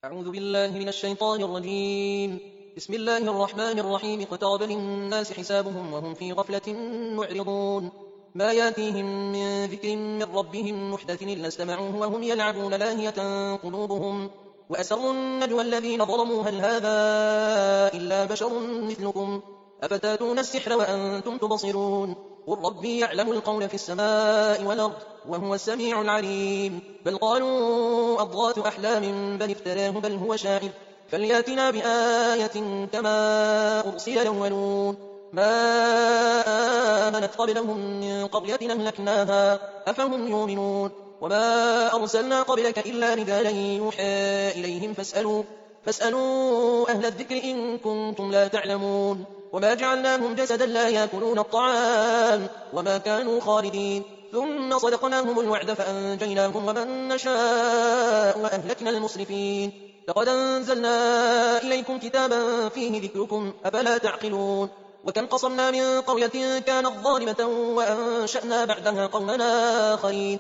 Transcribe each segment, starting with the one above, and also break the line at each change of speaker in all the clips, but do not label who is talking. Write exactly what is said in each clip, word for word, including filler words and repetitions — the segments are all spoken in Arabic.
أعوذ بالله من الشيطان الرجيم. بسم الله الرحمن الرحيم. اقترب للناس حسابهم وهم في غفلة معرضون. ما ياتيهم من ذكر من ربهم محدث إلا استمعوه وهم يلعبون لاهية قلوبهم وأسروا النجوى الذين ظلموا هل هذا إلا بشر مثلكم أفتاتون السحر وأنتم تبصرون. قل ربي يعلم القول في السماء والأرض وهو السميع العليم. بل قالوا أضغاث أحلام بل افتراه بل هو شاعر فلياتنا بآية كما أرسل الأولون. ما آمنت قبلهم من قرية أهلكناها أفهم يؤمنون. وما أرسلنا قبلك إلا رجالا يوحى إليهم فاسألوا, فاسألوا أهل الذكر إن كنتم لا تعلمون. وما جعلناهم جسدا لا يأكلون الطعام وما كانوا خالدين. ثم صدقناهم الوعد فأنجيناهم ومن نشاء وأهلكنا المسرفين. لقد أنزلنا إليكم كتابا فيه ذكركم أفلا تعقلون. وكم قصمنا من قرية كانت ظالمة وأنشأنا بعدها قومنا آخرين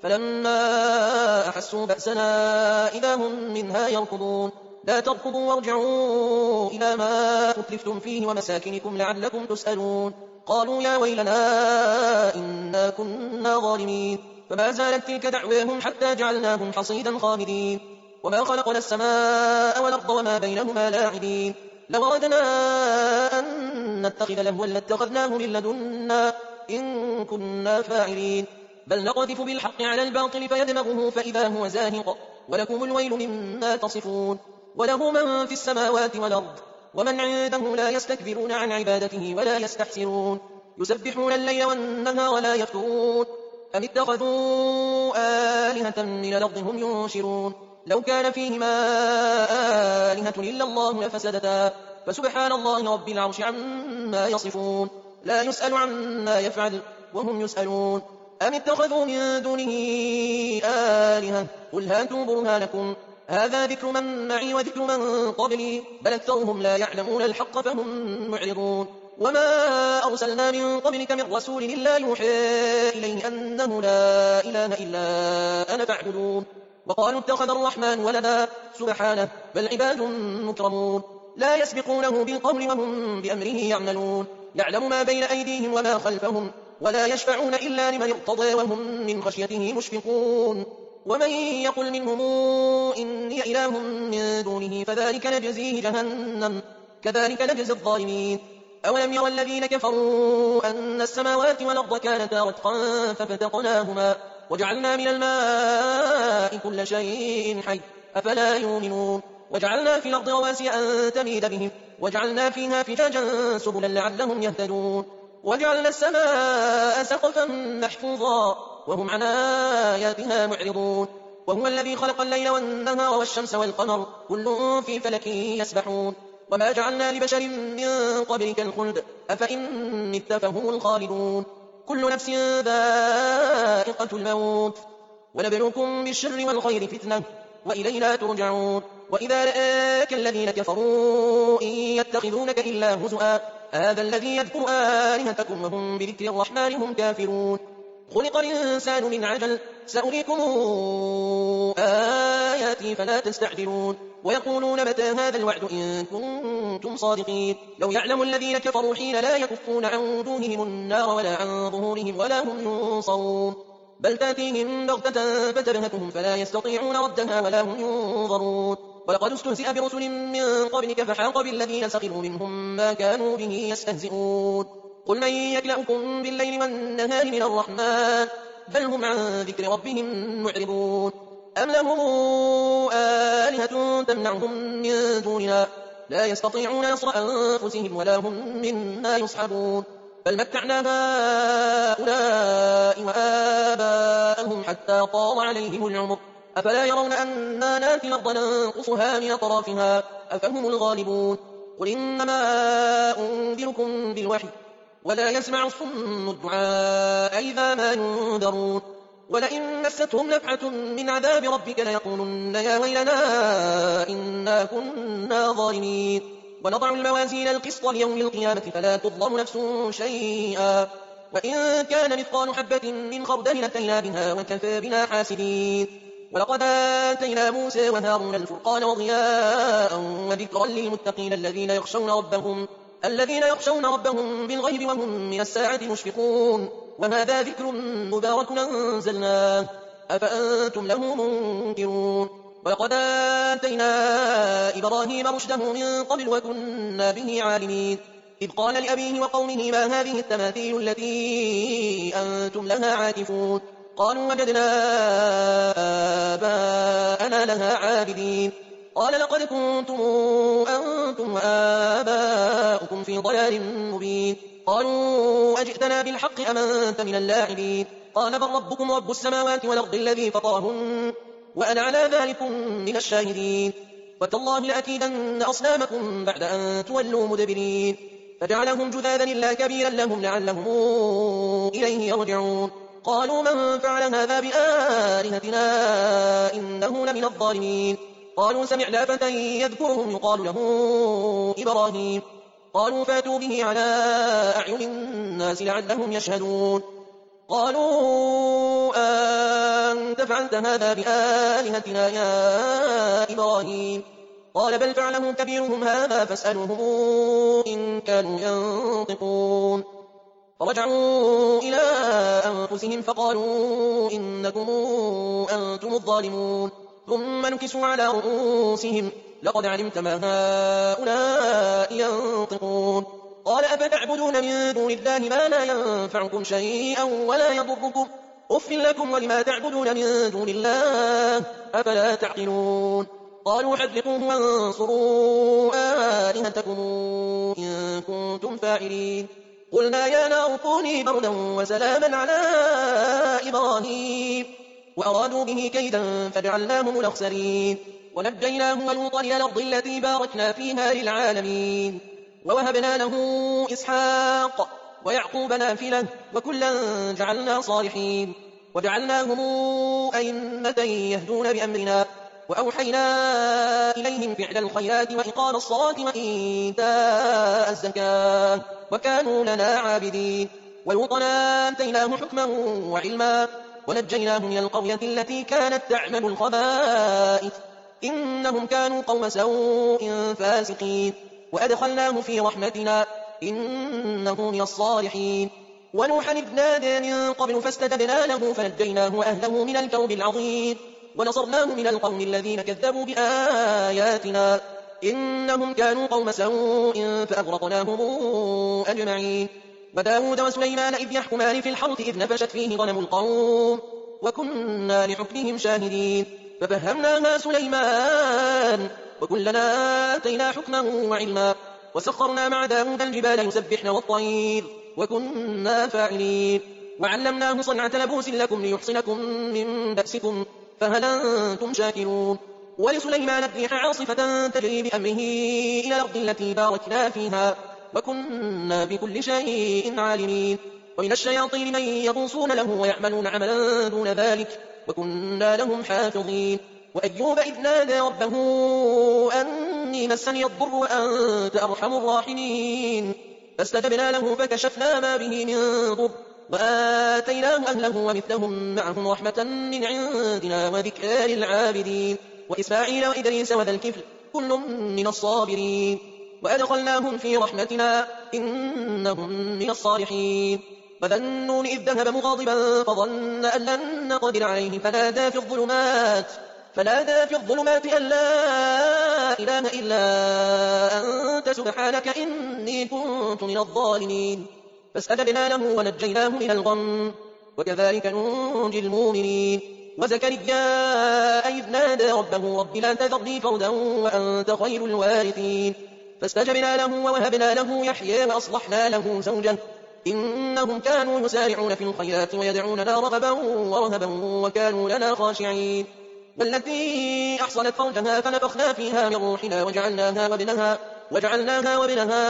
فلما أحسوا بأسنا إذا هم منها يركضون. لا تركضوا وارجعوا إلى ما أتلفتم فيه ومساكنكم لعلكم تسألون. قالوا يا ويلنا إنا كنا ظالمين. فما زالت تلك دعواهم حتى جعلناهم حصيدا خامدين. وما خلقنا السماء والأرض وما بينهما لاعبين. لو أردنا أن نتخذ لهوا لاتخذناه من لدنا إن كنا فاعلين. بل نقذف بالحق على الباطل فيدمغه فإذا هو زاهق ولكم الويل مما تصفون. وله من في السماوات والأرض ومن عنده لا يستكبرون عن عبادته ولا يستحسرون. يسبحون الليل والنهار ولا يفترون. أم اتخذوا آلهة من الأرض هم ينشرون. لو كان فيهما آلهة إلا الله لفسدتا فسبحان الله رب العرش عما يصفون. لا يسأل عما يفعل وهم يسألون. أم اتخذوا من دونه آلهة قل هاتوا برهانكم هذا ذكر من معي وذكر من قبلي بل أكثرهم لا يعلمون الحق فهم معرضون. وما أرسلنا من قبلك من رسول إلا يوحى إليه أنه لا إله إلا أنا فاعبدون. وقالوا اتخذ الرحمن ولدا سبحانه بل عباد مكرمون لا يسبقونه بالقول وهم بأمره يعملون. يعلم ما بين أيديهم وما خلفهم ولا يشفعون إلا لمن ارتضى وهم من خشيته مشفقون. ومن يقل منهم إني إله من دونه فذلك نجزيه جهنم كذلك نجزي الظالمين. أولم يرى الذين كفروا أن السماوات والأرض كانتا رتقا ففتقناهما وجعلنا من الماء كل شيء حي أفلا يؤمنون. وجعلنا في الأرض رواسي أن تميد بهم وجعلنا فيها فجاجا سبلا لعلهم يهتدون. وجعلنا السماء سقفا محفوظا وهم عن آياتها معرضون. وهو الذي خلق الليل والنهار والشمس والقمر كل في فلك يسبحون. وما جعلنا لبشر من قبلك الخلد أفإن مت فهم الخالدون. كل نفس ذائقة الموت ونبلوكم بالشر والخير فتنة وإلينا ترجعون. وإذا رآك الذين كفروا إن يتخذونك إلا هزؤا هذا الذي يذكر آلهتكم وهم بذكر الرحمن هم كافرون. خلق الإنسان من عجل سأريكم آياتي فلا تستعجلون. ويقولون متى هذا الوعد إن كنتم صادقين. لو يعلم الذين كفروا حين لا يكفون عن وجوههم النار ولا عن ظهورهم ولا هم ينصرون. بل تأتيهم بغتة فتبهتهم فلا يستطيعون ردها ولا هم ينظرون. ولقد استهزئ برسل من قبلك فحاق بالذين سخروا منهم ما كانوا به يستهزئون. قل من يكلأكم بالليل والنهار من الرحمن بل هم عن ذكر ربهم معرضون. أم لهم آلهة تمنعهم من دوننا لا يستطيعون نصر أنفسهم ولا هم منا يصحبون. بل متعنا هؤلاء وآباءهم حتى طال عليهم العمر أفلا يرون أنا ناتي الأرض ننقصها من أطرافها أفهم الغالبون. قل إنما أنذركم بالوحي ولا يسمع الصم الدعاء إذا ما ينذرون. ولئن مستهم نفحة من عذاب ربك ليقولن يا ويلنا إنا كنا ظالمين. ونضع الموازين القسط ليوم القيامة فلا تظلم نفس شيئا وإن كان مثقال حبة من خردل أتينا بها وكفى بنا حاسبين. ولقد آتينا موسى وهارون الفرقان وضياء وذكرا للمتقين الذين يخشون ربهم الذين يخشون ربهم بالغيب وهم من الساعة مشفقون. وهذا ذكر مبارك أنزلناه أفأنتم له منكرون. ولقد آتينا إبراهيم رشده من قبل وكنا به عالمين. إذ قال لأبيه وقومه ما هذه التماثيل التي أنتم لها عاكفون؟ قالوا وجدنا آباءنا لها عابدين. قال لقد كنتم أنتم وآباؤكم في ضلال مبين. قالوا أجئتنا بالحق أم أنت من اللاعبين؟ قال بل ربكم رب السماوات والأرض الذي فطرهن وأنا على ذلك من الشاهدين. وتالله لأكيدن أصنامكم بعد أن تولوا مدبرين. فجعلهم جذاذا إلا كبيرا لهم لعلهم إليه يرجعون. قالوا من فعل هذا بآلهتنا إنه لمن الظالمين. قالوا سمعنا فتى يذكرهم يقال له إبراهيم. قالوا فاتوا به على أعين الناس لعلهم يشهدون. قالوا أنت فعلت هذا بآلهتنا يا إبراهيم؟ قال بل فعله كبيرهم هذا فاسألوهم إن كانوا ينطقون. فرجعوا إلى أنفسهم فقالوا إنكم أنتم الظالمون. ثم نكسوا على رؤوسهم لقد علمت ما هؤلاء ينطقون. قال أفتعبدون من دون الله ما لا ينفعكم شيئا ولا يضركم أف لكم ولما تعبدون من دون الله أفلا تعقلون. قالوا حذقوه وانصروا آلهتكم إن كنتم فاعلين. قلنا يا نار كوني بردا وسلاما على إبراهيم وأرادوا به كيدا فجعلناهم الأخسرين. ونجيناه ولوطا إلى الأرض التي باركنا فيها للعالمين. ووهبنا له إسحاق ويعقوب نافلة وكلا جعلنا صالحين. وجعلناهم أئمة يهدون بأمرنا وأوحينا إليهم فعل الخيرات وإقام الصلاة وإيتاء الزكاة وكانوا لنا عابدين. ولوطا آتيناه حكما وعلما ونجيناه من القرية التي كانت تعمل الخبائث إنهم كانوا قوم سوء فاسقين. وأدخلناه في رحمتنا إنه من الصالحين. ونوحا إذ نادى من قبل فاستجبنا له فنجيناه وأهله من الكرب العظيم ونصرناه من القوم الذين كذبوا بآياتنا إنهم كانوا قوم سوء فأغرقناهم أجمعين. وداود وسليمان إذ يحكمان في الحرث إذ نفشت فيه غنم القوم وكنا لحكمهم شاهدين. ففهمناها سليمان وكلنا آتينا حكما وعلما. وسخرنا مع داود الجبال يسبحن والطير وكنا فاعلين. وعلمناه صنعة لبوس لكم ليحصنكم من بأسكم فهل أنتم شاكرون. ولسليمان الريح عاصفة تجري بأمره إلى الأرض التي باركنا فيها وكنا بكل شيء عالمين. ومن الشياطين من يغوصون له ويعملون عملا دون ذلك وكنا لهم حافظين. وأيوب إذ نادى ربه أني مسني الضر وأنت أرحم الراحمين. فاستجبنا له فكشفنا ما به من ضر وآتيناه أهله ومثلهم معهم رحمة من عندنا وذكرى للعابدين. وإسماعيل وإدريس وذا الكفل كل من الصابرين. وأدخلناهم في رحمتنا إنهم من الصالحين. وذا النون إذ ذهب مغاضبا فظن أن لن نقدر عليه فنادى في الظلمات فنادى في الظلمات أن لا إله إلا أنت سبحانك إني كنت من الظالمين. فاستجبنا له ونجيناه من الغم وكذلك ننجي المؤمنين. وزكريا إذ نادى ربه رب لا تذرني فردا وأنت خير الوارثين. فاستجبنا له ووهبنا له يحيى وأصلحنا له زوجه إنهم كانوا يسارعون في الخيرات ويدعوننا رغبا ورهبا وكانوا لنا خاشعين. والتي أحصنت فرجها فنفخنا فيها من روحنا وجعلناها وابنها وجعلناها وابنها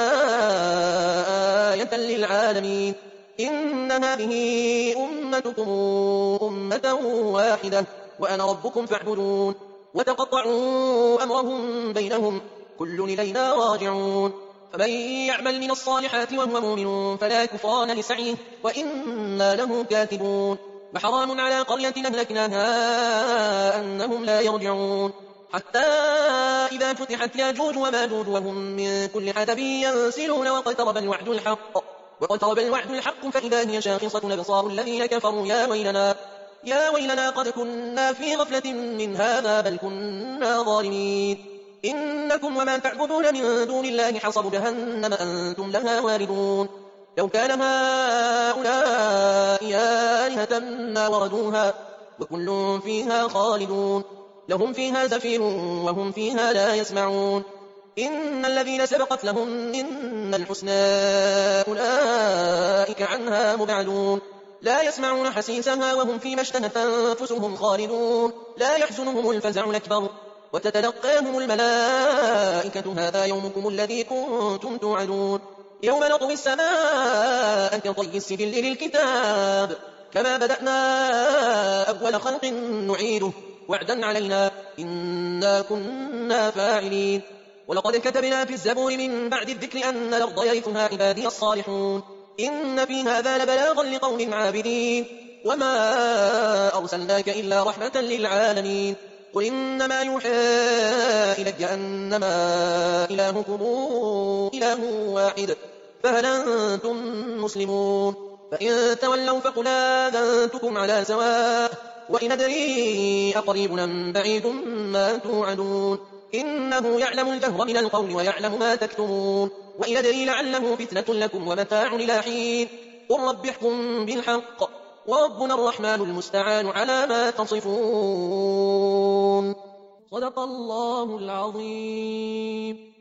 آية للعالمين. إن هذه أمتكم أمة واحدة وأنا ربكم فاعبدون. وتقطعوا أمرهم بينهم كل إلينا راجعون. فمن يعمل من الصالحات وهو مؤمن فلا كفران لسعيه وإنا له كاتبون. وحرام على قرية أهلكناها أنهم لا يرجعون حتى إذا فتحت ياجوج وماجوج وهم من كل حدب ينسلون واقترب الوعد الحق واقترب الوعد الحق فإذا هي شاخصة أبصار الذين كفروا يا ويلنا يا ويلنا قد كنا في غفلة من هذا بل كنا ظالمين إنكم وما تعبدون من دون الله حصب جهنم أنتم لها واردون لو كان هؤلاء آلهة ما وردوها وكل فيها خالدون لهم فيها زفير وهم فيها لا يسمعون إن الذين سبقت لهم منا الحسنى أولئك عنها مبعدون لا يسمعون حسيسها وهم فيما اشتهت أنفسهم خالدون لا يحزنهم الفزع الأكبر وتتلقاهم الملائكة هذا يومكم الذي كنتم توعدون يوم نطوي السماء كطي السجل للكتاب كما بدأنا أول خلق نعيده وعدا علينا إنا كنا فاعلين ولقد كتبنا في الزبور من بعد الذكر أن الأرض يرثها عبادي الصالحون إن في هذا لبلاغا لقوم عابدين وما أرسلناك إلا رحمة للعالمين قل إنما يوحى إلي أنما إلهكم إله واحد فهل أنتم مسلمون فإن تولوا فقل آذنتكم على سواء وإن أدري أقريب أم بعيد ما توعدون إنه يعلم الجهر من القول ويعلم ما تكتمون وإن أدري لعله فتنة لكم ومتاع إلى حين قل رب احكم بالحق وربنا الرحمن المستعان على ما تصفون صدق الله العظيم.